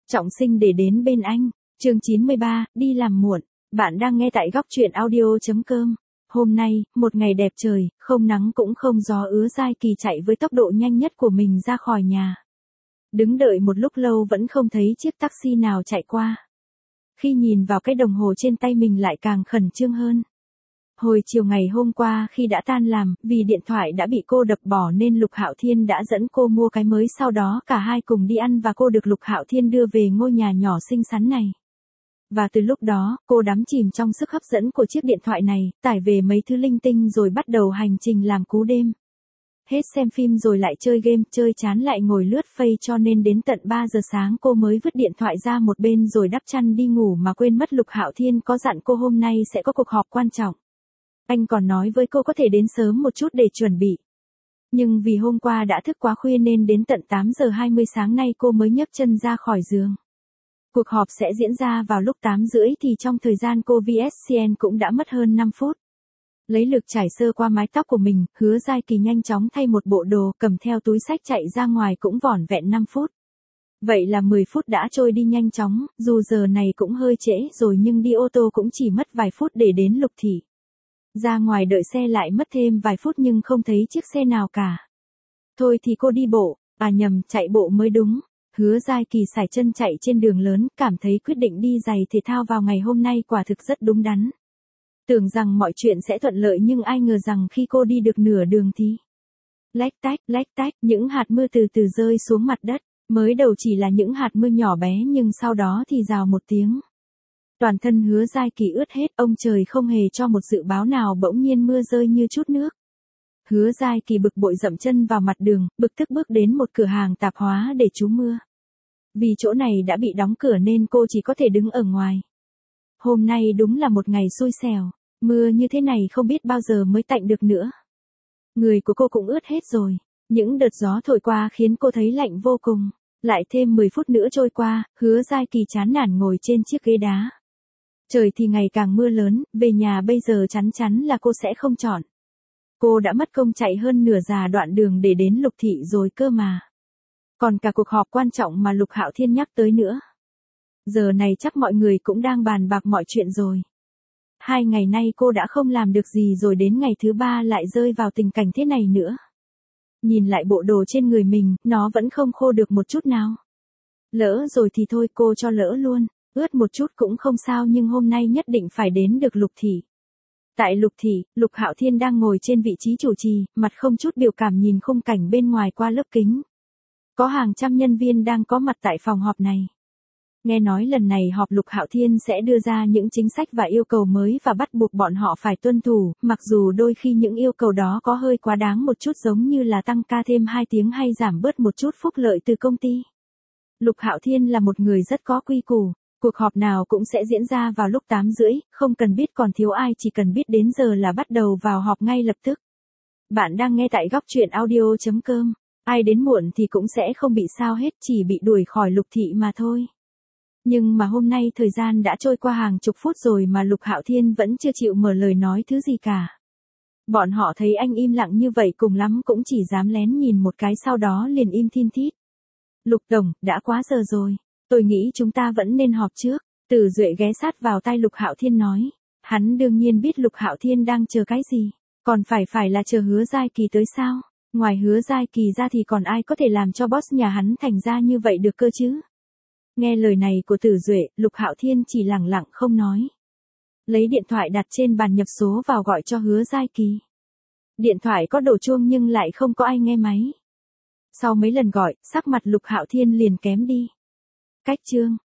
Trọng sinh để đến bên anh. Chương 93, đi làm muộn. Bạn đang nghe tại góc truyện audio.com. Hôm nay, một ngày đẹp trời, không nắng cũng không gió, Hứa Giai Kỳ chạy với tốc độ nhanh nhất của mình ra khỏi nhà. Đứng đợi một lúc lâu vẫn không thấy chiếc taxi nào chạy qua. Khi nhìn vào cái đồng hồ trên tay mình lại càng khẩn trương hơn. Hồi chiều ngày hôm qua khi đã tan làm, vì điện thoại đã bị cô đập bỏ nên Lục Hạo Thiên đã dẫn cô mua cái mới, sau đó cả hai cùng đi ăn và cô được Lục Hạo Thiên đưa về ngôi nhà nhỏ xinh xắn này. Và từ lúc đó, cô đắm chìm trong sức hấp dẫn của chiếc điện thoại này, tải về mấy thứ linh tinh rồi bắt đầu hành trình làm cú đêm. Hết xem phim rồi lại chơi game, chơi chán lại ngồi lướt Face, cho nên đến tận 3 giờ sáng cô mới vứt điện thoại ra một bên rồi đắp chăn đi ngủ, mà quên mất Lục Hạo Thiên có dặn cô hôm nay sẽ có cuộc họp quan trọng. Anh còn nói với cô có thể đến sớm một chút để chuẩn bị. Nhưng vì hôm qua đã thức quá khuya nên đến tận 8 giờ 20 sáng nay cô mới nhấc chân ra khỏi giường. Cuộc họp sẽ diễn ra vào lúc 8 rưỡi thì trong thời gian cô VSCN cũng đã mất hơn 5 phút. Lấy lực trải sơ qua mái tóc của mình, Hứa Giai Kỳ nhanh chóng thay một bộ đồ, cầm theo túi xách chạy ra ngoài cũng vỏn vẹn 5 phút. Vậy là 10 phút đã trôi đi nhanh chóng, dù giờ này cũng hơi trễ rồi nhưng đi ô tô cũng chỉ mất vài phút để đến Lục Thị. Ra ngoài đợi xe lại mất thêm vài phút nhưng không thấy chiếc xe nào cả. Thôi thì cô đi bộ, nhầm, chạy bộ mới đúng. Hứa Giai Kỳ sải chân chạy trên đường lớn, cảm thấy quyết định đi giày thể thao vào ngày hôm nay quả thực rất đúng đắn. Tưởng rằng mọi chuyện sẽ thuận lợi nhưng ai ngờ rằng khi cô đi được nửa đường thì lách tách, những hạt mưa từ từ rơi xuống mặt đất. Mới đầu chỉ là những hạt mưa nhỏ bé nhưng sau đó thì rào một tiếng. Toàn thân Hứa Giai Kỳ ướt hết, ông trời không hề cho một dự báo nào, bỗng nhiên mưa rơi như chút nước. Hứa Giai Kỳ bực bội dậm chân vào mặt đường, bực tức bước đến một cửa hàng tạp hóa để trú mưa. Vì chỗ này đã bị đóng cửa nên cô chỉ có thể đứng ở ngoài. Hôm nay đúng là một ngày xui xẻo, mưa như thế này không biết bao giờ mới tạnh được nữa. Người của cô cũng ướt hết rồi, những đợt gió thổi qua khiến cô thấy lạnh vô cùng. Lại thêm 10 phút nữa trôi qua, Hứa Giai Kỳ chán nản ngồi trên chiếc ghế đá. Trời thì ngày càng mưa lớn, về nhà bây giờ chắn chắn là cô sẽ không chọn. Cô đã mất công chạy hơn nửa già đoạn đường để đến Lục Thị rồi cơ mà. Còn cả cuộc họp quan trọng mà Lục Hạo Thiên nhắc tới nữa. Giờ này chắc mọi người cũng đang bàn bạc mọi chuyện rồi. 2 ngày nay cô đã không làm được gì rồi đến ngày thứ 3 lại rơi vào tình cảnh thế này nữa. Nhìn lại bộ đồ trên người mình, nó vẫn không khô được một chút nào. Lỡ rồi thì thôi, cô cho lỡ luôn. Ướt một chút cũng không sao nhưng hôm nay nhất định phải đến được Lục Thị. Tại Lục Thị, Lục Hạo Thiên đang ngồi trên vị trí chủ trì, mặt không chút biểu cảm nhìn khung cảnh bên ngoài qua lớp kính. Có hàng trăm nhân viên đang có mặt tại phòng họp này. Nghe nói lần này họp Lục Hạo Thiên sẽ đưa ra những chính sách và yêu cầu mới và bắt buộc bọn họ phải tuân thủ, mặc dù đôi khi những yêu cầu đó có hơi quá đáng một chút, giống như là tăng ca thêm 2 tiếng hay giảm bớt một chút phúc lợi từ công ty. Lục Hạo Thiên là một người rất có quy củ. Cuộc họp nào cũng sẽ diễn ra vào lúc 8 rưỡi, không cần biết còn thiếu ai, chỉ cần biết đến giờ là bắt đầu vào họp ngay lập tức. Bạn đang nghe tại góc truyện audio.com. Ai đến muộn thì cũng sẽ không bị sao hết, chỉ bị đuổi khỏi Lục Thị mà thôi. Nhưng mà hôm nay thời gian đã trôi qua hàng chục phút rồi mà Lục Hạo Thiên vẫn chưa chịu mở lời nói thứ gì cả. Bọn họ thấy anh im lặng như vậy cùng lắm cũng chỉ dám lén nhìn một cái, sau đó liền im thin thít. Lục Tổng, đã quá giờ rồi. Tôi nghĩ chúng ta vẫn nên họp trước. Từ Duệ ghé sát vào tai Lục Hạo Thiên nói. Hắn đương nhiên biết Lục Hạo Thiên đang chờ cái gì. Còn phải là chờ Hứa Giai Kỳ tới sao? Ngoài Hứa Giai Kỳ ra thì còn ai có thể làm cho boss nhà hắn thành ra như vậy được cơ chứ? Nghe lời này của Từ Duệ, Lục Hạo Thiên chỉ lẳng lặng không nói. Lấy điện thoại đặt trên bàn nhập số vào gọi cho Hứa Giai Kỳ. Điện thoại có đổ chuông nhưng lại không có ai nghe máy. Sau mấy lần gọi, sắc mặt Lục Hạo Thiên liền kém đi. Cách chương